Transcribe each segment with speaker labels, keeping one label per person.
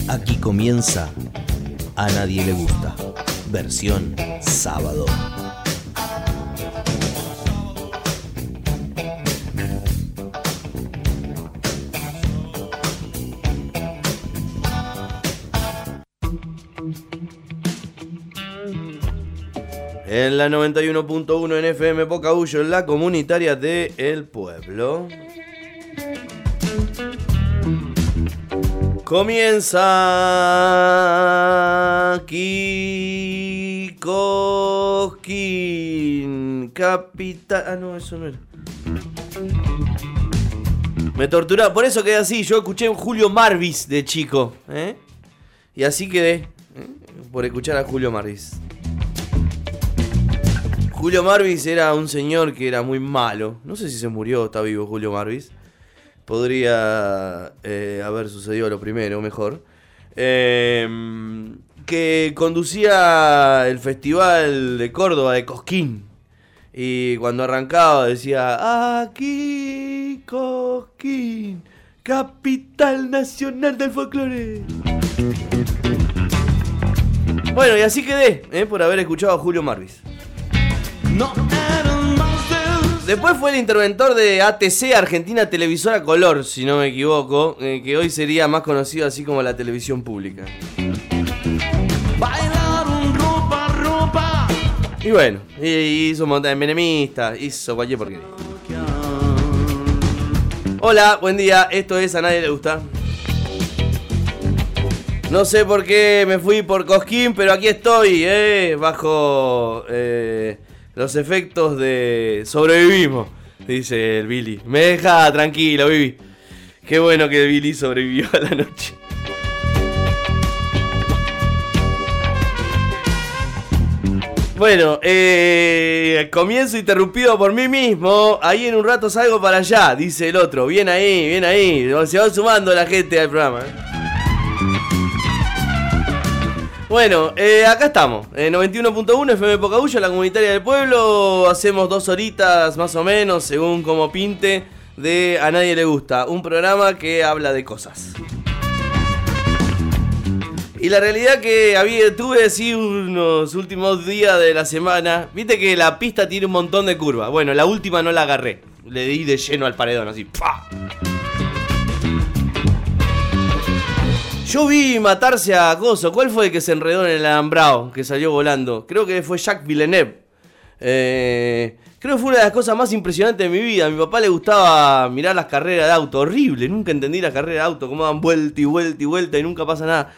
Speaker 1: Aquí comienza A Nadie Le Gusta, versión sábado. En la 91.1 en FM Pocahuyo, en la comunitaria de El Pueblo. Comienza Kikoskin, capital... Ah, no, eso no era. Me torturaba, por eso quedé así. Yo escuché un Julio Marvis de chico, y así quedé, por escuchar a Julio Marvis. Julio Marvis era un señor que era muy malo. No sé si se murió o está vivo Julio Marvis. Podría haber sucedido lo primero, mejor. Que conducía el Festival de Córdoba de Cosquín. Y cuando arrancaba decía: aquí Cosquín, capital nacional del folclore. Bueno, y así quedé, por haber escuchado a Julio Marvis. Después fue el interventor de ATC, Argentina Televisora Color, si no me equivoco, que hoy sería más conocido así como la televisión pública. Y bueno, hizo un montón de menemista, hizo cualquier porquería. Hola, buen día, esto es A Nadie Le Gusta. No sé por qué me fui por Cosquín, pero aquí estoy, bajo... los efectos de sobrevivimos, dice el Billy. Me deja tranquilo, Bibi. Qué bueno que el Billy sobrevivió a la noche. Bueno, comienzo interrumpido por mí mismo. Ahí en un rato salgo para allá, dice el otro. Bien ahí, bien ahí. Se va sumando la gente al programa. Bueno, acá estamos, 91.1 FM Pocahuyo, la comunitaria del pueblo. Hacemos 2 horitas más o menos, según como pinte, de A Nadie Le Gusta. Un programa que habla de cosas. Y la realidad que tuve así unos últimos días de la semana. Viste que la pista tiene un montón de curvas. Bueno, la última no la agarré. Le di de lleno al paredón, así. ¡Pah! Yo vi matarse a Coso. ¿Cuál fue el que se enredó en el alambrado? Que salió volando. Creo que fue Jacques Villeneuve. Creo que fue una de las cosas más impresionantes de mi vida. A mi papá le gustaba mirar las carreras de auto. Horrible, nunca entendí las carreras de auto. Cómo dan vuelta y vuelta y vuelta y nunca pasa nada.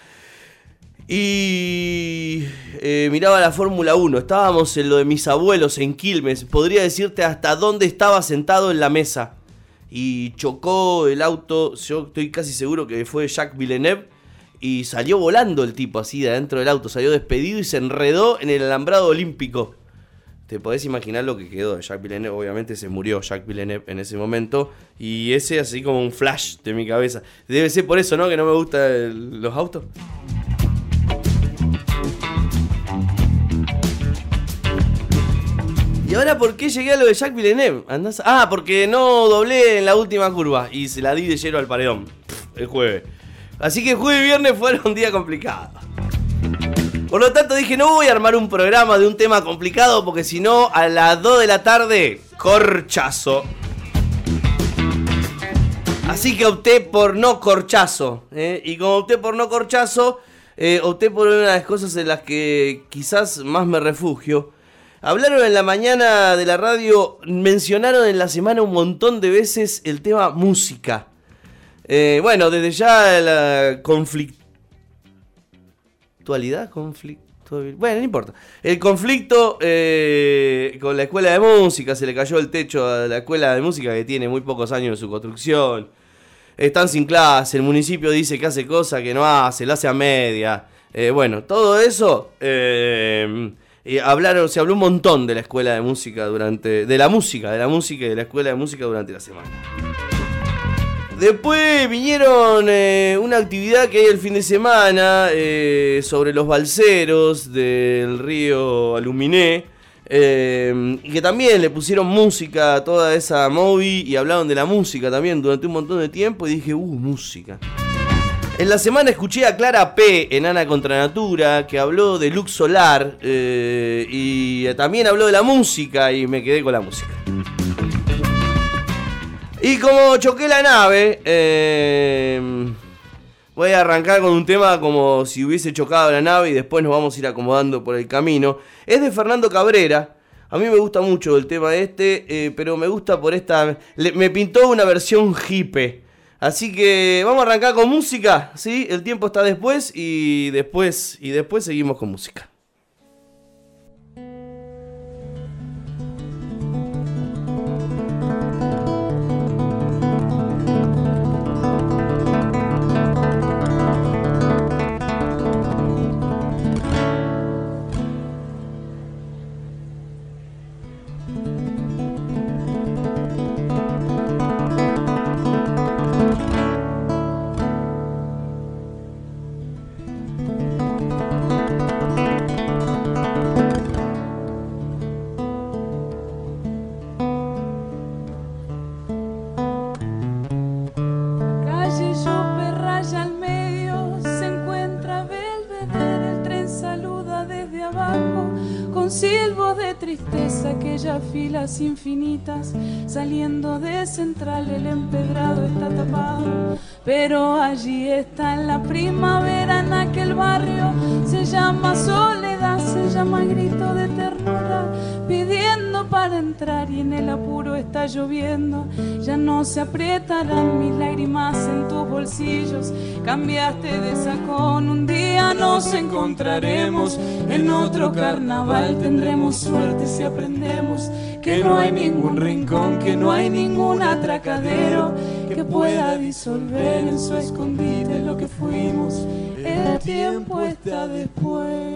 Speaker 1: Y miraba la Fórmula 1. Estábamos en lo de mis abuelos en Quilmes. Podría decirte hasta dónde estaba sentado en la mesa. Y chocó el auto. Yo estoy casi seguro que fue Jacques Villeneuve. Y salió volando el tipo así de adentro del auto. Salió despedido y se enredó en el alambrado olímpico. Te podés imaginar lo que quedó de Jacques Villeneuve. Obviamente se murió Jacques Villeneuve en ese momento. Y ese así como un flash de mi cabeza. Debe ser por eso, ¿no? Que no me gustan los autos. ¿Y ahora por qué llegué a lo de Jacques Villeneuve? Porque no doblé en la última curva. Y se la di de lleno al paredón. El jueves. Así que jueves y viernes fueron un día complicado. Por lo tanto dije, no voy a armar un programa de un tema complicado, porque si no, a las 2 de la tarde, corchazo. Así que opté por no corchazo. Y como opté por no corchazo, opté por una de las cosas en las que quizás más me refugio. Hablaron en la mañana de la radio, mencionaron en la semana un montón de veces el tema música. Bueno, desde ya la conflictualidad, bueno, no importa. El conflicto con la escuela de música, se le cayó el techo a la escuela de música que tiene muy pocos años en su construcción. Están sin clase, el municipio dice que hace cosas que no hace, la hace a media. Bueno, todo eso, se habló un montón de la escuela de música de la música y de la escuela de música durante la semana. Después vinieron una actividad que hay el fin de semana sobre los balseros del río Aluminé, y que también le pusieron música a toda esa movie y hablaron de la música también durante un montón de tiempo y dije, música. En la semana escuché a Clara P. en Ana contra Natura, que habló de luz solar y también habló de la música y me quedé con la música. Y como choqué la nave, voy a arrancar con un tema como si hubiese chocado la nave y después nos vamos a ir acomodando por el camino. Es de Fernando Cabrera. A mí me gusta mucho el tema pero me gusta por esta... me pintó una versión hippie. Así que vamos a arrancar con música, ¿sí? El tiempo está después y después seguimos con música.
Speaker 2: Filas infinitas saliendo de central, el empedrado está tapado, pero allí está la primavera en aquel barrio. Se llama soledad, se llama grito de ternura, pidiendo para entrar y en el apuro está lloviendo. Ya no se aprietarán mis lágrimas en tus bolsillos, cambiaste de sacón, un día nos encontraremos en otro carnaval. Tendremos suerte si aprendemos que no hay ningún rincón, que no hay ningún atracadero que pueda disolver en su escondite lo que fuimos. El tiempo está después.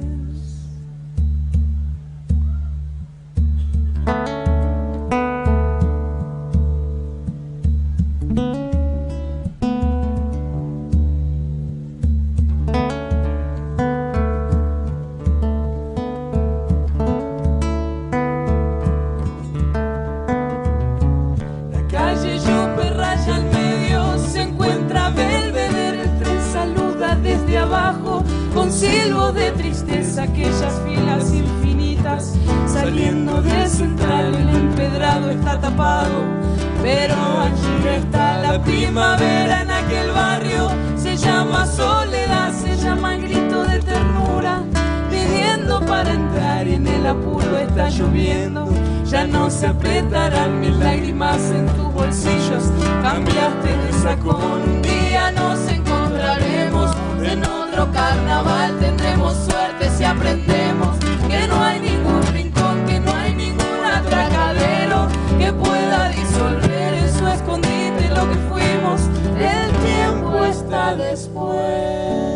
Speaker 2: Con silbo de tristeza, aquellas filas infinitas saliendo de central, el empedrado está tapado, pero allí está la primavera en aquel barrio. Se llama soledad, se llama grito de ternura, pidiendo para entrar y en el apuro está lloviendo. Ya no se apretarán mis lágrimas en tus bolsillos, cambiaste de sacón, un día nos encontraremos en otro carnaval. Tendremos suerte si aprendemos que no hay ningún rincón, que no hay ningún atracadero que pueda disolver en su escondite lo que fuimos. El tiempo está después.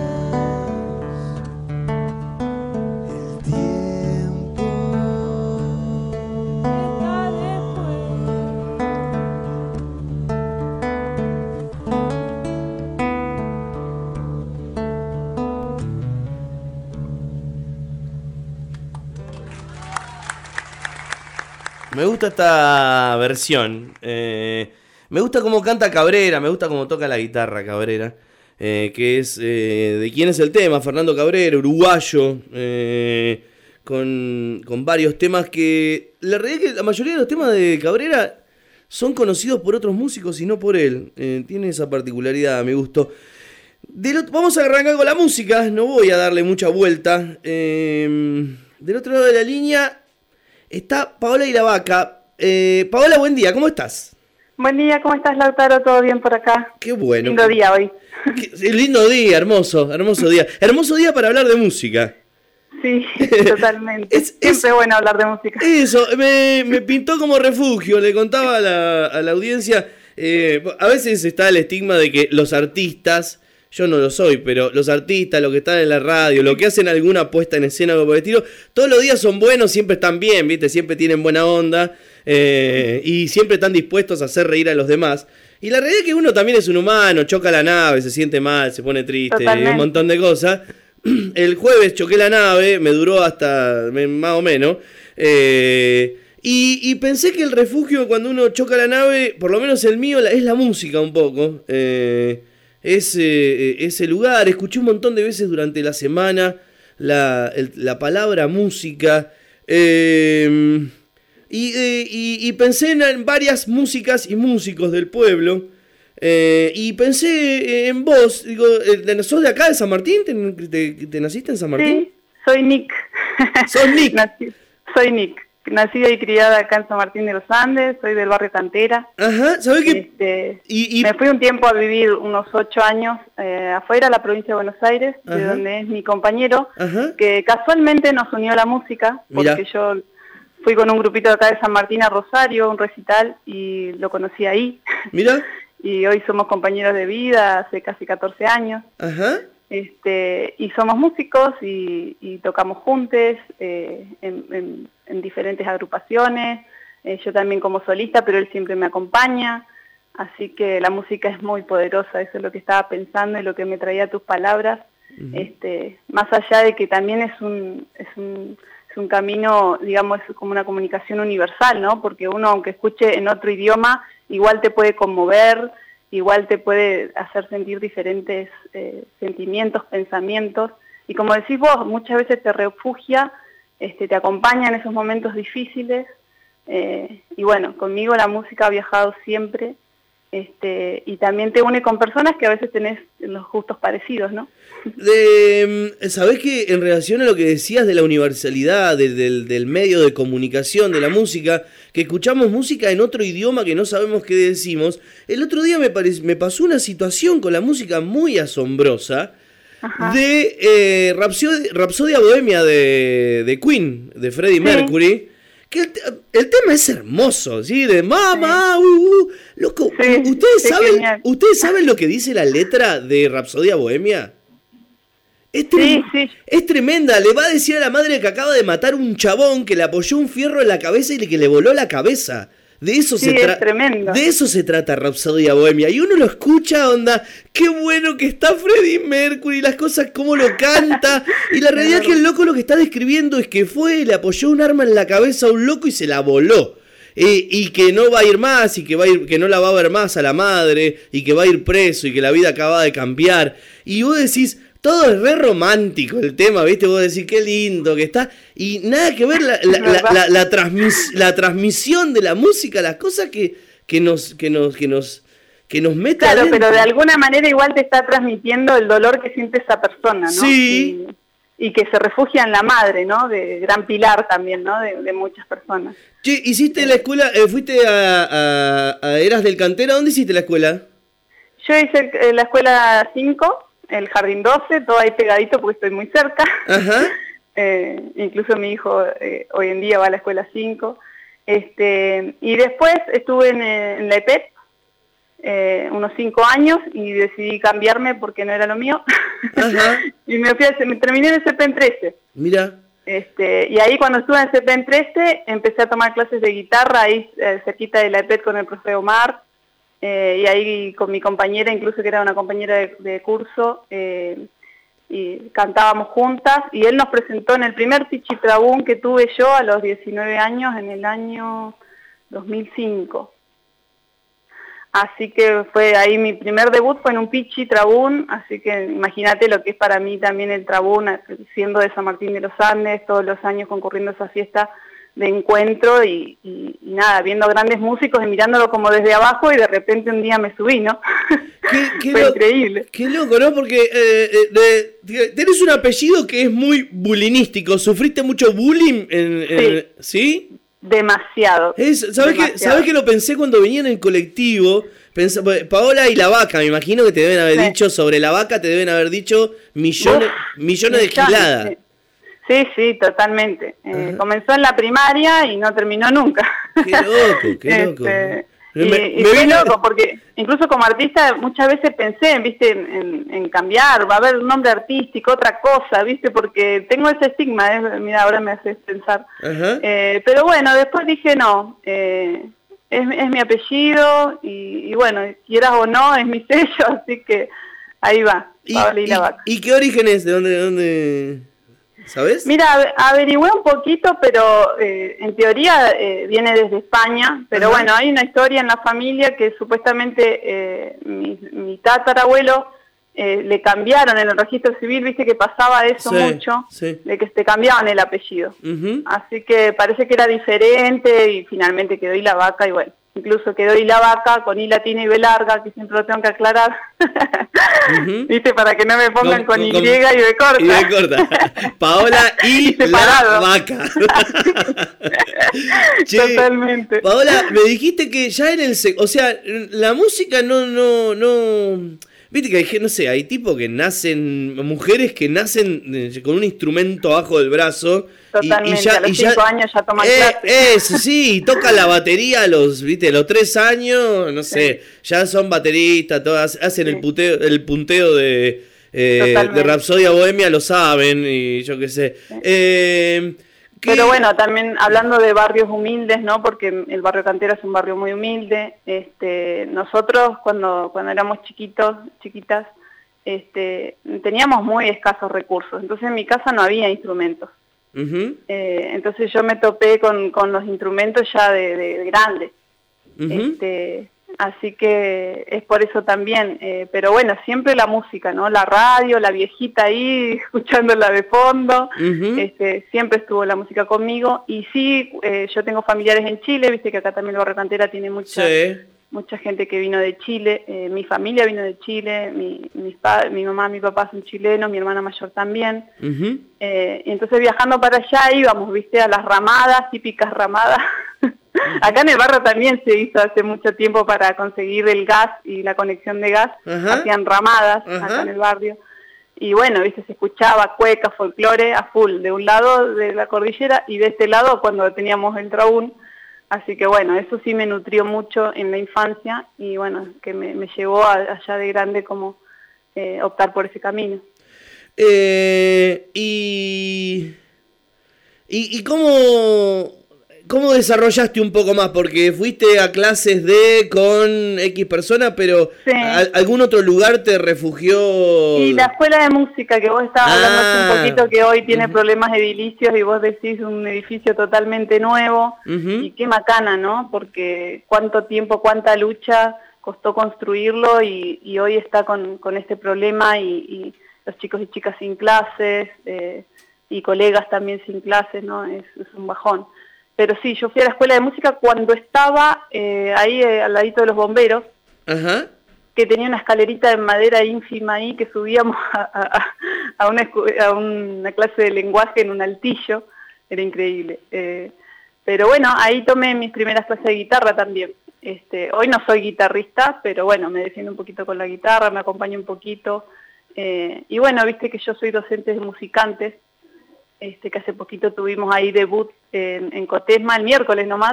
Speaker 1: Me gusta esta versión. Me gusta cómo canta Cabrera, me gusta cómo toca la guitarra Cabrera. Que es de quién es el tema, Fernando Cabrera, uruguayo. Con varios temas que... La realidad es que la mayoría de los temas de Cabrera son conocidos por otros músicos y no por él. Tiene esa particularidad, me gustó. Vamos a arrancar con la música, no voy a darle mucha vuelta. Del otro lado de la línea está Paola Iravaca. Paola, buen día, ¿cómo estás?
Speaker 3: Buen día, ¿cómo estás, Lautaro? ¿Todo bien por acá?
Speaker 1: Qué bueno.
Speaker 3: Lindo día hoy.
Speaker 1: Lindo día, hermoso día. Hermoso día para hablar de música.
Speaker 3: Sí, totalmente. Siempre es bueno hablar de música.
Speaker 1: Eso, me pintó como refugio, le contaba a la audiencia. A veces está el estigma de que los artistas... Yo no lo soy, pero los artistas, los que están en la radio, los que hacen alguna puesta en escena o algo por el estilo, todos los días son buenos, siempre están bien, ¿viste? Siempre tienen buena onda y siempre están dispuestos a hacer reír a los demás. Y la realidad es que uno también es un humano, choca la nave, se siente mal, se pone triste, un montón de cosas. El jueves choqué la nave, me duró hasta más o menos. Y pensé que el refugio cuando uno choca la nave, por lo menos el mío, es la música un poco. ese lugar. Escuché un montón de veces durante la semana la palabra música. Y pensé en varias músicas y músicos del pueblo. Y pensé en vos. Digo, ¿sos de acá, de San Martín? ¿Te naciste en San Martín?
Speaker 3: Sí, soy Nick.
Speaker 1: ¿Sos Nick?
Speaker 3: Soy Nick. Nacida y criada acá en San Martín de los Andes, soy del barrio Cantera.
Speaker 1: Ajá, ¿sabés qué?
Speaker 3: Me fui un tiempo a vivir unos 8 años afuera, a la provincia de Buenos Aires, de donde es mi compañero, que casualmente nos unió la música, porque yo fui con un grupito de acá de San Martín a Rosario, un recital, y lo conocí ahí.
Speaker 1: Mira.
Speaker 3: Y hoy somos compañeros de vida hace casi 14 años.
Speaker 1: Ajá.
Speaker 3: Y somos músicos y tocamos juntos en diferentes agrupaciones, yo también como solista, pero él siempre me acompaña, así que la música es muy poderosa, eso es lo que estaba pensando y lo que me traía tus palabras, más allá de que también es un camino, digamos, es como una comunicación universal, ¿no? Porque uno, aunque escuche en otro idioma, igual te puede conmover, igual te puede hacer sentir diferentes sentimientos, pensamientos, y como decís vos, muchas veces te refugia, te acompaña en esos momentos difíciles, y bueno, conmigo la música ha viajado siempre, y también te une con personas que a veces tenés los gustos parecidos, ¿no?
Speaker 1: ¿Sabés que en relación a lo que decías de la universalidad del medio de comunicación de la música, que escuchamos música en otro idioma que no sabemos qué decimos? El otro día me pasó una situación con la música muy asombrosa. Ajá. De Rapsodia Bohemia de Queen, de Freddie Mercury, que el tema es hermoso, ¿sí? De mamá, loco, sí, ¿ustedes saben lo que dice la letra de Rapsodia Bohemia? Es tremenda, le va a decir a la madre que acaba de matar un chabón que le apoyó un fierro en la cabeza y que le voló la cabeza. De eso se trata Rapsodia Bohemia. Y uno lo escucha, onda, qué bueno que está Freddie Mercury, las cosas, cómo lo canta. Y la realidad es que el loco lo que está describiendo es que le apoyó un arma en la cabeza a un loco y se la voló. Y que no va a ir más, y que no la va a ver más a la madre, y que va a ir preso, y que la vida acaba de cambiar. Y vos decís, todo es re romántico el tema, ¿viste? Vos decís, qué lindo que está. Y nada que ver la transmisión de la música, las cosas que nos mete
Speaker 3: Claro,
Speaker 1: adentro.
Speaker 3: Pero de alguna manera igual te está transmitiendo el dolor que siente esa persona, ¿no?
Speaker 1: Sí.
Speaker 3: Y que se refugia en la madre, ¿no? De gran pilar también, ¿no? De muchas personas.
Speaker 1: Che, ¿hiciste la escuela? ¿Fuiste a Eras del Cantera? ¿Dónde hiciste la escuela?
Speaker 3: Yo hice la escuela 5. El jardín 12, todo ahí pegadito porque estoy muy cerca. Ajá. Incluso mi hijo hoy en día va a la escuela 5. Y después estuve en la EPET unos 5 años y decidí cambiarme porque no era lo mío. Ajá. Y me terminé en el CEPEN 13.
Speaker 1: Mira.
Speaker 3: Y ahí cuando estuve en el CEPEN 13 empecé a tomar clases de guitarra ahí cerquita de la EPET con el profe Omar. Y ahí con mi compañera, incluso que era una compañera de curso, y cantábamos juntas, y él nos presentó en el primer Pichitrabún que tuve yo a los 19 años, en el año 2005. Así que fue ahí mi primer debut, fue en un Pichitrabún, así que imagínate lo que es para mí también el trabún, siendo de San Martín de los Andes, todos los años concurriendo a esa fiesta de encuentro y nada, viendo grandes músicos y mirándolo como desde abajo y de repente un día me subí, ¿no? Fue increíble.
Speaker 1: Qué loco, ¿no? Porque tenés un apellido que es muy bulinístico. ¿Sufriste mucho bullying? ¿Sí?
Speaker 3: Demasiado.
Speaker 1: ¿Sabés que lo pensé cuando venía en el colectivo? Paola y la vaca, me imagino que te deben haber dicho sobre la vaca, te deben haber dicho millones de giladas.
Speaker 3: Sí, totalmente. Comenzó en la primaria y no terminó nunca.
Speaker 1: Qué loco.
Speaker 3: Y qué loco, porque incluso como artista muchas veces pensé, en cambiar, va a haber un nombre artístico, otra cosa, ¿viste? Porque tengo ese estigma, mira, ahora me haces pensar. Pero bueno, después dije no, es mi apellido y bueno, quieras o no, es mi sello, así que ahí va, Paola y la vaca.
Speaker 1: ¿Y qué origen es? ¿De dónde? ¿Sabes?
Speaker 3: Mira, averigüé un poquito, pero en teoría viene desde España, pero
Speaker 1: Ajá.
Speaker 3: bueno, hay una historia en la familia que supuestamente mi tatarabuelo le cambiaron en el registro civil, viste que pasaba eso
Speaker 1: Sí,
Speaker 3: mucho,
Speaker 1: sí.
Speaker 3: de que te cambiaban el apellido.
Speaker 1: Ujú.
Speaker 3: Así que parece que era diferente y finalmente quedó Ilavaca y bueno, incluso quedó Ilavaca con I latina y B larga, que siempre lo tengo que aclarar,
Speaker 1: Ujú.
Speaker 3: viste, para que no me pongan con Y y B corta.
Speaker 1: Y B corta. Paola y la
Speaker 3: Separado.
Speaker 1: vaca. Che,
Speaker 3: Totalmente.
Speaker 1: Paola, me dijiste que ya en el o sea, la música no. Viste que hay, no sé, hay tipos que nacen, mujeres que nacen con un instrumento bajo del brazo.
Speaker 3: Totalmente, a los 5 años ya toman clases.
Speaker 1: Eso, sí, y tocan la batería a los 3 años, no sé, ya son bateristas, todas hacen
Speaker 3: Sí.
Speaker 1: el punteo de
Speaker 3: Totalmente.
Speaker 1: Rapsodia Bohemia, lo saben, y yo qué sé.
Speaker 3: Pero bueno, también hablando de barrios humildes, ¿no? Porque el barrio Cantera es un barrio muy humilde. Nosotros cuando éramos chiquitas, teníamos muy escasos recursos. Entonces en mi casa no había instrumentos.
Speaker 1: Uh-huh.
Speaker 3: Entonces yo me topé con los instrumentos ya de grande.
Speaker 1: Uh-huh.
Speaker 3: Así que es por eso también, pero bueno, siempre la música, ¿no? La radio, la viejita ahí, escuchándola de fondo,
Speaker 1: Uh-huh.
Speaker 3: Siempre estuvo la música conmigo, y sí, yo tengo familiares en Chile, viste que acá también el barrio Cantera tiene mucha gente que vino de Chile, mi familia vino de Chile, mi mamá, mi papá son chilenos, mi hermana mayor también,
Speaker 1: Uh-huh.
Speaker 3: y entonces viajando para allá íbamos, viste, a las ramadas, típicas ramadas. Acá en el barrio también se hizo hace mucho tiempo para conseguir el gas y la conexión de gas.
Speaker 1: Ajá.
Speaker 3: Hacían ramadas
Speaker 1: Ajá.
Speaker 3: acá en el barrio. Y bueno, viste, se escuchaba cueca, folclore a full, de un lado de la cordillera y de este lado cuando teníamos el Traún. Así que bueno, eso sí me nutrió mucho en la infancia y bueno, que me llevó allá de grande como optar por ese camino.
Speaker 1: ¿Y cómo desarrollaste un poco más? Porque fuiste a clases con X personas, pero
Speaker 3: Sí.
Speaker 1: ¿algún otro lugar te refugió?
Speaker 3: Y la escuela de música que vos estabas hablando hace un poquito, que hoy tiene
Speaker 1: Uh-huh.
Speaker 3: problemas edilicios y vos decís un edificio totalmente nuevo,
Speaker 1: Uh-huh.
Speaker 3: y qué macana, ¿no? Porque cuánto tiempo, cuánta lucha costó construirlo y hoy está con este problema y los chicos y chicas sin clases y colegas también sin clases, ¿no? Es un bajón. Pero sí, yo fui a la escuela de música cuando estaba ahí al ladito de los bomberos,
Speaker 1: Ajá.
Speaker 3: que tenía una escalerita de madera ínfima ahí, que subíamos a una clase de lenguaje en un altillo, era increíble. Pero bueno, ahí tomé mis primeras clases de guitarra también. Hoy no soy guitarrista, pero bueno, me defiendo un poquito con la guitarra, me acompaño un poquito. Y bueno, viste que yo soy docente de musicantes, que hace poquito tuvimos ahí debut en Cotesma, el miércoles nomás.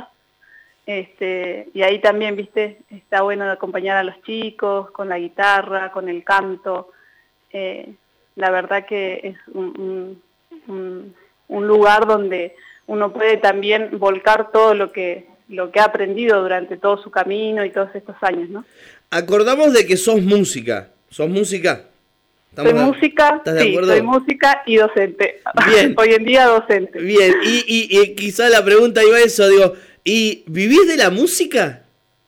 Speaker 3: Y ahí también, viste, está bueno acompañar a los chicos con la guitarra, con el canto. La verdad que es un lugar donde uno puede también volcar todo lo que ha aprendido durante todo su camino y todos estos años, ¿no?
Speaker 1: Acordamos de que sos música. ¿Sos música?
Speaker 3: Soy música, sí, soy música y docente.
Speaker 1: Bien.
Speaker 3: Hoy en día docente.
Speaker 1: Bien, y quizá la pregunta iba a eso, digo, ¿y vivís de la música?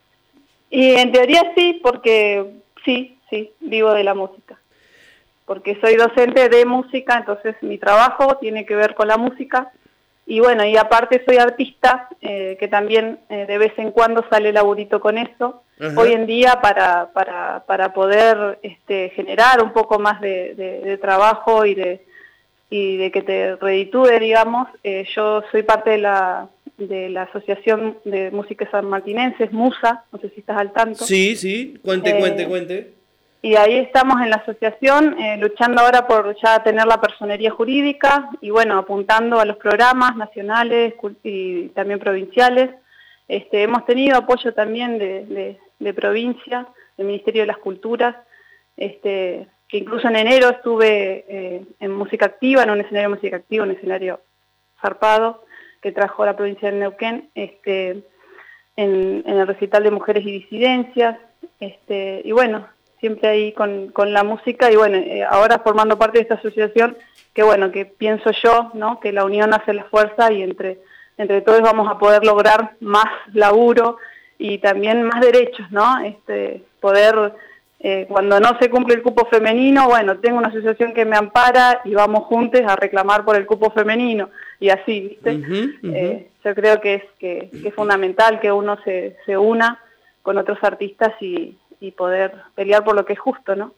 Speaker 3: Y en teoría sí, porque sí, vivo de la música. Porque soy docente de música, entonces mi trabajo tiene que ver con la música. Y bueno, y aparte soy artista, que también de vez en cuando sale laburito con eso.
Speaker 1: Ajá.
Speaker 3: Hoy en día para poder generar un poco más de trabajo y de que te reditúe, digamos, yo soy parte de la Asociación de Músicos Sanmartinenses, MUSA, no sé si estás al tanto.
Speaker 1: Sí, cuente.
Speaker 3: Y ahí estamos en la asociación, luchando ahora por ya tener la personería jurídica y bueno, apuntando a los programas nacionales y también provinciales. Hemos tenido apoyo también de provincia, del Ministerio de las Culturas, que incluso en enero estuve en música activa, en un escenario de música activa, un escenario zarpado, que trajo la provincia de Neuquén, en el recital de mujeres y disidencias, y bueno, siempre ahí con la música y bueno, ahora formando parte de esta asociación, que bueno, que pienso yo, ¿no? Que la unión hace la fuerza y entre todos vamos a poder lograr más laburo y también más derechos, ¿no? Poder, cuando no se cumple el cupo femenino, bueno, tengo una asociación que me ampara y vamos juntos a reclamar por el cupo femenino y así, ¿viste? Yo creo que es fundamental que uno se una con otros artistas y poder pelear por lo que es justo, ¿no?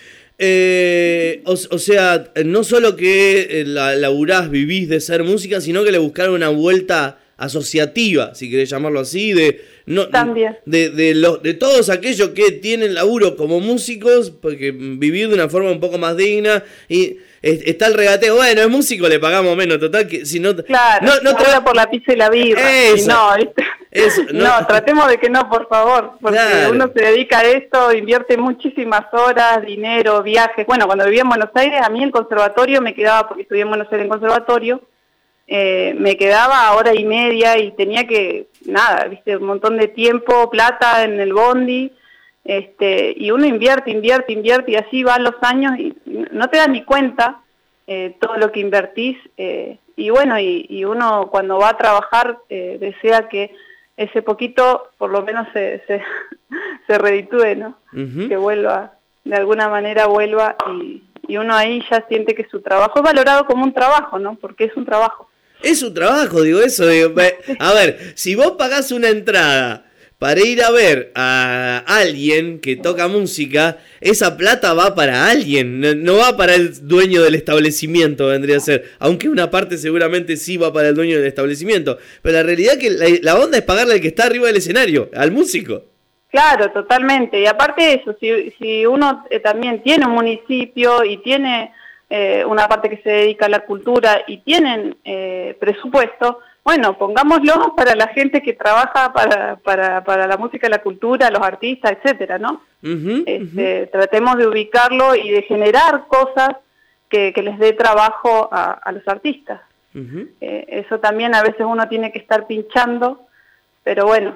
Speaker 1: O sea, no solo que laburás, vivís de ser música, sino que le buscaron una vuelta asociativa, si querés llamarlo así,
Speaker 3: también.
Speaker 1: De todos aquellos que tienen laburo como músicos, porque vivir de una forma un poco más digna, y está el regateo, bueno, es músico, le pagamos menos, total, que si no...
Speaker 3: Claro, no por la pizza y la birra,
Speaker 1: eso,
Speaker 3: no, ¿viste?
Speaker 1: Eso,
Speaker 3: no, tratemos de que no, por favor, porque uno se dedica a esto, invierte muchísimas horas, dinero, viajes. Bueno, cuando vivía en Buenos Aires, a mí el conservatorio me quedaba, porque estudié en Buenos Aires en conservatorio, me quedaba hora y media y tenía que, nada, viste, un montón de tiempo, plata en el bondi, y uno invierte y así van los años y no te das ni cuenta todo lo que invertís, y bueno, y uno cuando va a trabajar desea que ese poquito por lo menos se reditúe, ¿no? Que vuelva, de alguna manera vuelva y uno ahí ya siente que su trabajo es valorado como un trabajo, ¿no? Porque es un trabajo.
Speaker 1: Es un trabajo, digo. A ver, si vos pagás una entrada para ir a ver a alguien que toca música, esa plata va para alguien, no va para el dueño del establecimiento, vendría a ser. Aunque una parte seguramente sí va para el dueño del establecimiento. Pero la realidad es que la onda es pagarle al que está arriba del escenario, al músico.
Speaker 3: Claro, totalmente. Y aparte de eso, si uno también tiene un municipio y tiene una parte que se dedica a la cultura y tienen presupuesto, bueno, pongámoslo para la gente que trabaja para la música y la cultura, los artistas, etcétera, ¿no? Tratemos de ubicarlo y de generar cosas que les dé trabajo a los artistas. Eso también a veces uno tiene que estar pinchando, pero bueno,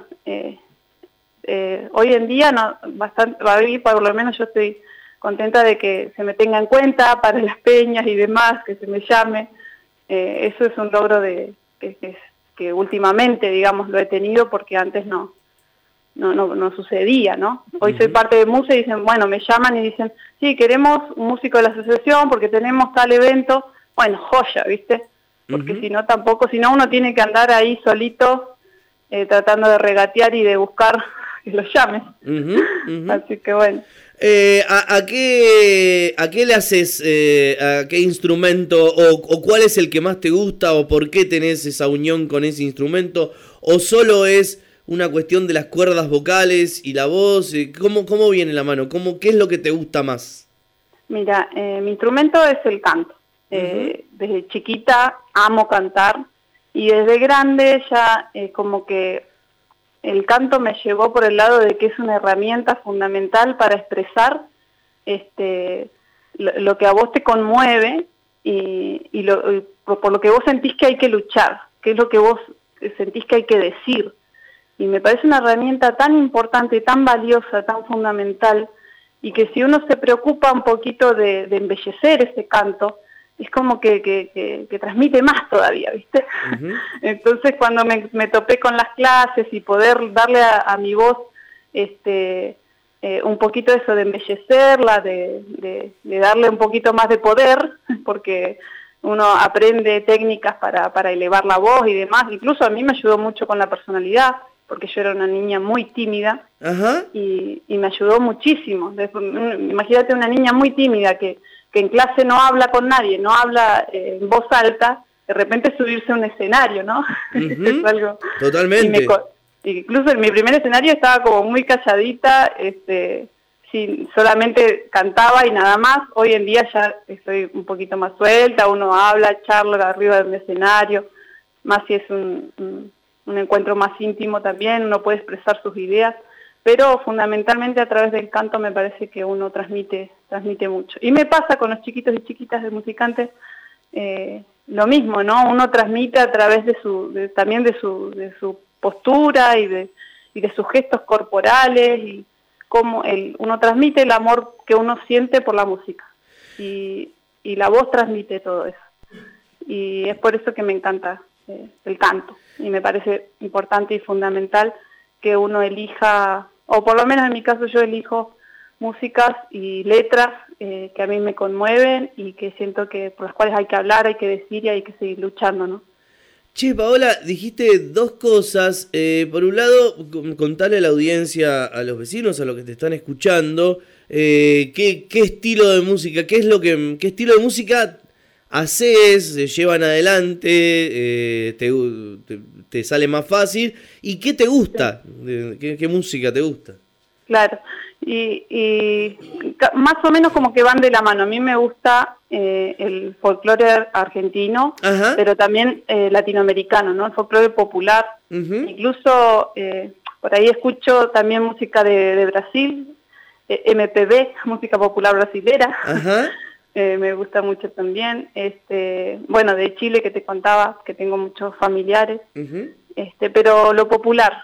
Speaker 3: hoy en día por lo menos yo estoy contenta de que se me tenga en cuenta para las peñas y demás, que se me llame. Eso es un logro que últimamente, digamos, lo he tenido porque antes no sucedía, ¿no? Hoy soy parte de MUSE y dicen, bueno, me llaman y dicen, sí, queremos un músico de la asociación porque tenemos tal evento. Bueno, joya, ¿viste? Porque si no uno tiene que andar ahí solito tratando de regatear y de buscar que lo llamen. Así que bueno.
Speaker 1: ¿A qué le haces, a qué instrumento, o cuál es el que más te gusta, o por qué tenés esa unión con ese instrumento, o solo es una cuestión de las cuerdas vocales y la voz? ¿Cómo viene la mano? ¿Qué es lo que te gusta más?
Speaker 3: Mira, mi instrumento es el canto. Desde chiquita amo cantar y desde grande ya como que el canto me llevó por el lado de que es una herramienta fundamental para expresar lo que a vos te conmueve y por lo que vos sentís que hay que luchar, que es lo que vos sentís que hay que decir. Y me parece una herramienta tan importante, tan valiosa, tan fundamental, y que si uno se preocupa un poquito de embellecer ese canto, es como que transmite más todavía, ¿viste? Entonces cuando me topé con las clases y poder darle a mi voz un poquito eso de embellecerla, de darle un poquito más de poder, porque uno aprende técnicas para elevar la voz y demás. Incluso a mí me ayudó mucho con la personalidad, porque yo era una niña muy tímida. Y me ayudó muchísimo. Imagínate una niña muy tímida que en clase no habla con nadie, no habla en voz alta, de repente subirse a un escenario, ¿no? Es algo...
Speaker 1: Totalmente.
Speaker 3: Incluso en mi primer escenario estaba como muy calladita, solamente cantaba y nada más. Hoy en día ya estoy un poquito más suelta, uno habla, charla arriba del escenario, más si es un encuentro más íntimo también, uno puede expresar sus ideas. Pero fundamentalmente a través del canto me parece que uno transmite mucho. Y me pasa con los chiquitos y chiquitas de musicantes lo mismo, ¿no? Uno transmite a través también de su postura y de sus gestos corporales, y cómo uno transmite el amor que uno siente por la música. Y la voz transmite todo eso. Y es por eso que me encanta el canto. Y me parece importante y fundamental que uno elija, o por lo menos en mi caso yo elijo músicas y letras que a mí me conmueven y que siento que por las cuales hay que hablar, hay que decir y hay que seguir luchando, ¿no?
Speaker 1: Che, Paola, dijiste dos cosas. Por un lado, contarle a la audiencia, a los vecinos, a los que te están escuchando, qué estilo de música, qué estilo de música haces, llevan adelante, te sale más fácil, y qué te gusta, qué música te gusta.
Speaker 3: Claro, y más o menos como que van de la mano. A mí me gusta el folclore argentino, ajá, pero también latinoamericano, ¿no? El folclore popular. Uh-huh. Incluso por ahí escucho también música de Brasil, MPB, música popular brasilera. Ajá. Me gusta mucho también. Bueno, de Chile, que te contaba, que tengo muchos familiares. Uh-huh. Pero lo popular,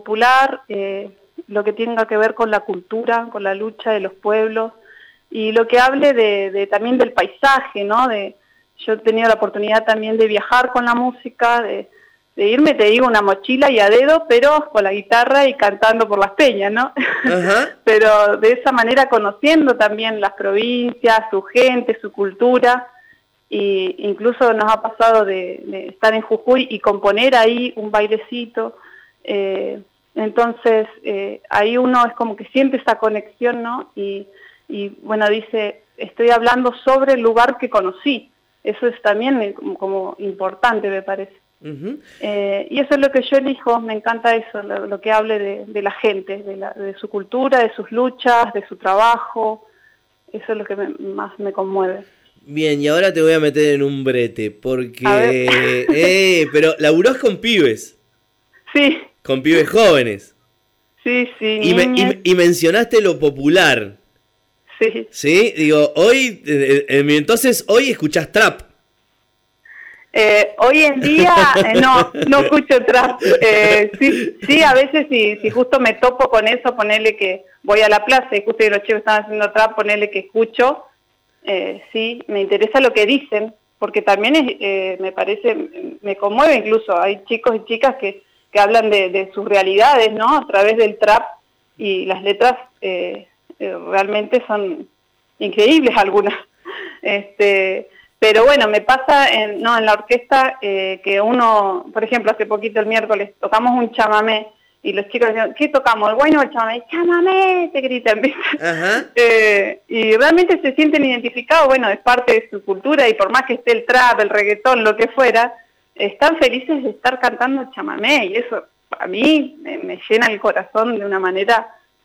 Speaker 3: lo que tenga que ver con la cultura, con la lucha de los pueblos, y lo que hable también del paisaje, ¿no? Yo he tenido la oportunidad también de viajar con la música, de irme, te digo, una mochila y a dedo, pero con la guitarra y cantando por las peñas, ¿no? Uh-huh. Pero de esa manera conociendo también las provincias, su gente, su cultura, y incluso nos ha pasado de estar en Jujuy y componer ahí un bailecito. Entonces, ahí uno es como que siente esa conexión, ¿no? Y bueno, dice, estoy hablando sobre el lugar que conocí. Eso es también como importante, me parece. Uh-huh. Y eso es lo que yo elijo, me encanta eso, lo que hable de la gente, de su cultura, de sus luchas, de su trabajo. Eso es lo que más me conmueve.
Speaker 1: Bien, y ahora te voy a meter en un brete, porque... pero laburás con pibes.
Speaker 3: Sí.
Speaker 1: Con pibes jóvenes.
Speaker 3: Sí.
Speaker 1: Y mencionaste lo popular.
Speaker 3: Sí.
Speaker 1: Sí, digo, hoy, entonces hoy escuchás trap.
Speaker 3: Hoy en día no escucho trap. Sí, a veces si justo me topo con eso, ponerle que voy a la plaza y justo los chicos están haciendo trap, ponerle que escucho. Sí, me interesa lo que dicen, porque también me parece, me conmueve incluso. Hay chicos y chicas que hablan de sus realidades, ¿no? A través del trap, y las letras realmente son increíbles algunas. Pero bueno, me pasa en la orquesta que uno, por ejemplo, hace poquito el miércoles tocamos un chamamé y los chicos decían, ¿qué tocamos? ¿El bueno o el chamamé? ¡Chamamé! Te gritan, ¿viste? Y realmente se sienten identificados, bueno, es parte de su cultura, y por más que esté el trap, el reggaetón, lo que fuera, están felices de estar cantando chamamé, y eso a mí me llena el corazón de una manera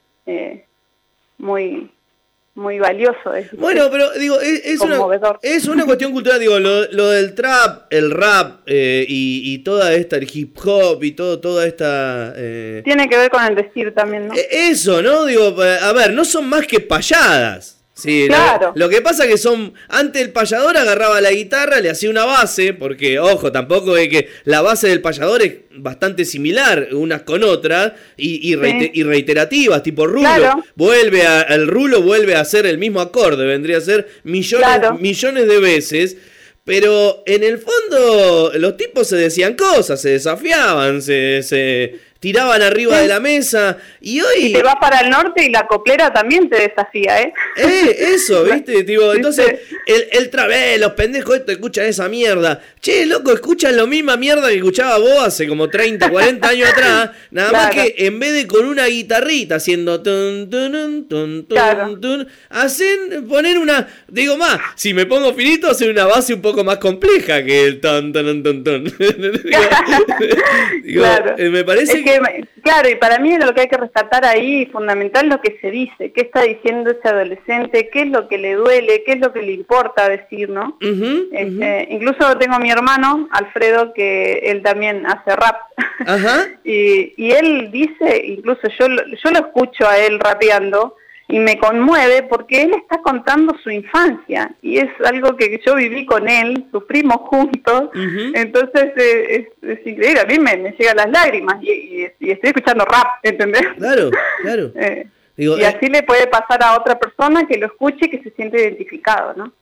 Speaker 3: muy muy valioso.
Speaker 1: Bueno, pero digo, es una cuestión cultural, digo, lo del trap, el rap y toda esta, el hip hop y toda esta...
Speaker 3: Tiene que ver con el decir también, ¿no?
Speaker 1: Eso, ¿no? Digo, a ver, no son más que payadas. Sí,
Speaker 3: claro.
Speaker 1: Lo que pasa que antes el payador agarraba la guitarra, le hacía una base, porque, ojo, tampoco es que la base del payador es bastante similar unas con otras, y reiterativas, tipo rulo. Claro. El rulo vuelve a hacer el mismo acorde, vendría a ser millones de veces, pero en el fondo los tipos se decían cosas, se desafiaban, se tiraban arriba de la mesa, y hoy...
Speaker 3: Y te vas para el norte y la coplera también te desafía, ¿eh?
Speaker 1: Eso, ¿viste? Digo, entonces, el trabé, los pendejos estos escuchan esa mierda. Che, loco, escuchan la misma mierda que escuchaba vos hace como 30, 40 años atrás, nada más que en vez de con una guitarrita haciendo tun, tun, tun, tun, tun, poner una... Digo más, si me pongo finito, hacer una base un poco más compleja que el ton, ton, ton, ton. Digo, me parece que...
Speaker 3: Claro, y para mí lo que hay que rescatar ahí, fundamental, lo que se dice, qué está diciendo ese adolescente, qué es lo que le duele, qué es lo que le importa decir, ¿no? Uh-huh, incluso tengo a mi hermano, Alfredo, que él también hace rap, uh-huh. y él dice, incluso yo lo escucho a él rapeando, y me conmueve porque él está contando su infancia, y es algo que yo viví con él, sufrimos juntos, uh-huh. Entonces es increíble, a mí me llegan las lágrimas, y estoy escuchando rap, ¿entendés?
Speaker 1: Claro. Digo,
Speaker 3: y así le puede pasar a otra persona que lo escuche y que se siente identificado, ¿no?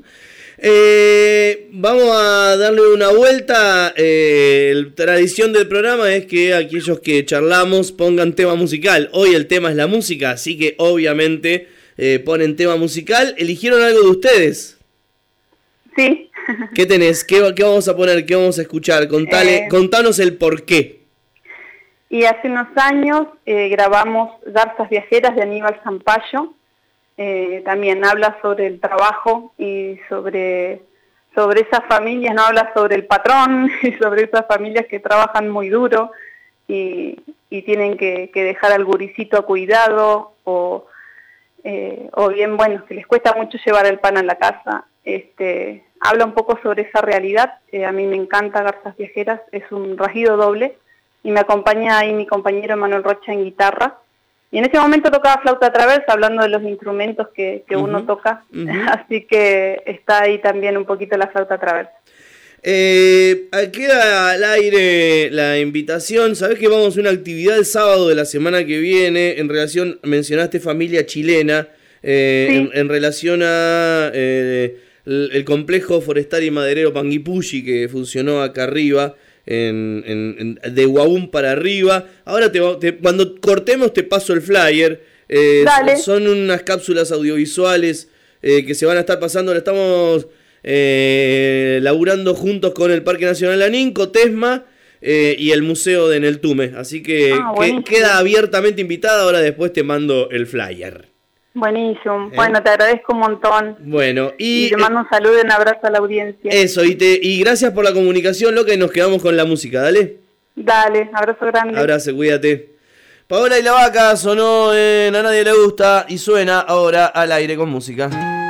Speaker 1: Vamos a darle una vuelta. La tradición del programa es que aquellos que charlamos pongan tema musical. Hoy el tema es la música, así que obviamente ponen tema musical. ¿Eligieron algo de ustedes?
Speaker 3: Sí.
Speaker 1: ¿Qué tenés? ¿Qué vamos a poner? ¿Qué vamos a escuchar? Contanos el porqué.
Speaker 3: Y hace unos años grabamos Garzas Viajeras de Aníbal Zampayo. También habla sobre el trabajo y sobre esas familias, no habla sobre el patrón y sobre esas familias que trabajan muy duro y tienen que dejar al guricito a cuidado o bien, bueno, que les cuesta mucho llevar el pan a la casa. Habla un poco sobre esa realidad. A mí me encanta Garzas Viajeras, es un rasguido doble y me acompaña ahí mi compañero Manuel Rocha en guitarra. Y en ese momento tocaba flauta traversa, hablando de los instrumentos que uno toca, así que está ahí también un poquito la flauta traversa.
Speaker 1: Queda al aire la invitación. Sabés que vamos a una actividad el sábado de la semana que viene en relación, mencionaste familia chilena,
Speaker 3: Sí.
Speaker 1: en relación a el complejo forestal y maderero Panguipulli que funcionó acá arriba. De Guabún para arriba. Ahora cuando cortemos te paso el flyer.
Speaker 3: Dale.
Speaker 1: Son unas cápsulas audiovisuales que se van a estar pasando. La estamos laburando juntos con el Parque Nacional Lanín, Cotesma y el Museo de Neltume. Así que queda abiertamente invitada. Ahora después te mando el flyer.
Speaker 3: Buenísimo. Bueno, te agradezco un montón.
Speaker 1: Bueno,
Speaker 3: y te mando un saludo y un abrazo a la audiencia.
Speaker 1: Eso, y gracias por la comunicación, loca, y nos quedamos con la música, dale.
Speaker 3: Dale, abrazo grande.
Speaker 1: Abrazo, cuídate. Paola y la Vaca sonó en A Nadie Le Gusta y suena ahora al aire con música.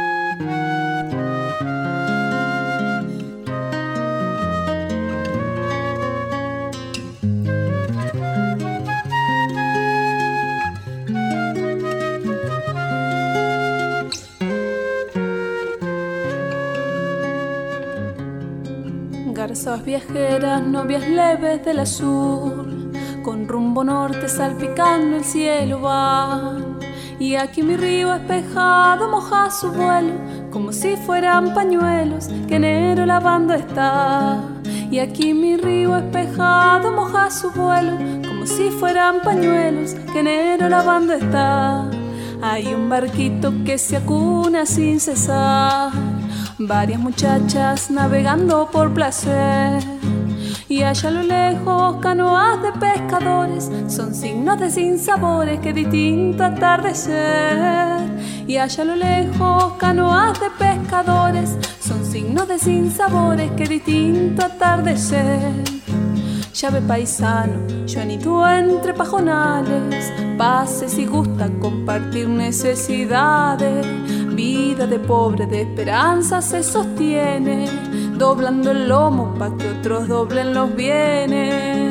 Speaker 2: Garzas viajeras, novias leves del azul, con rumbo norte salpicando el cielo van. Y aquí mi río espejado moja su vuelo, como si fueran pañuelos que enero lavando está. Y aquí mi río espejado moja su vuelo, como si fueran pañuelos que enero lavando está. Hay un barquito que se acuna sin cesar, varias muchachas navegando por placer. Y allá a lo lejos canoas de pescadores, son signos de sinsabores que distinto atardecer. Y allá a lo lejos canoas de pescadores, son signos de sinsabores que distinto atardecer. Llave paisano, yo ni tú entre pajonales, pase si gusta compartir necesidades. Vida de pobre, de esperanza se sostiene, doblando el lomo pa' que otros doblen los bienes.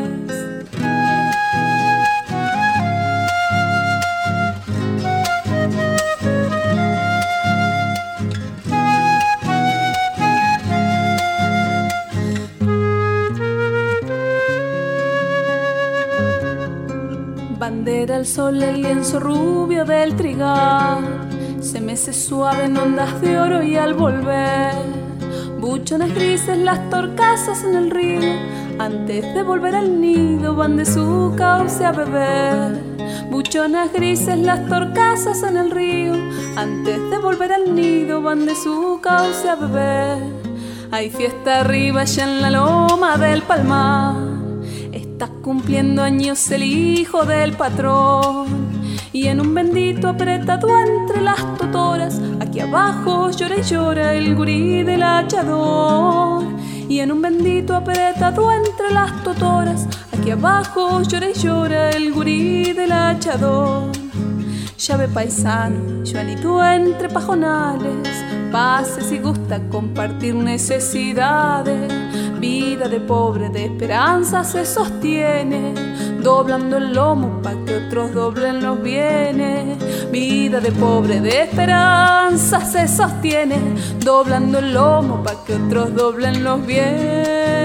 Speaker 2: Bandera al sol, el lienzo rubio del trigal, se mece suave en ondas de oro y al volver, buchones grises las torcasas en el río, antes de volver al nido van de su cauce a beber. Buchones grises las torcasas en el río, antes de volver al nido van de su cauce a beber. Hay fiesta arriba allá en la loma del Palmar, está cumpliendo años el hijo del patrón. Y en un bendito apretado entre las totoras, aquí abajo llora y llora el gurí del hachador. Y en un bendito apretado entre las totoras, aquí abajo llora y llora el gurí del hachador. Llave paisano, yo ni tú entre pajonales, pase si gusta compartir necesidades. Vida de pobre, de esperanza se sostiene, doblando el lomo pa' que otros doblen los bienes. Vida de pobre, de esperanza se sostiene, doblando el lomo pa' que otros doblen los bienes.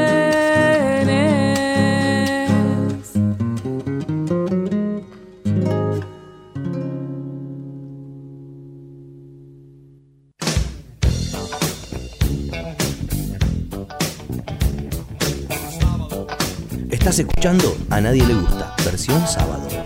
Speaker 4: Estás escuchando A Nadie Le Gusta, versión sábado.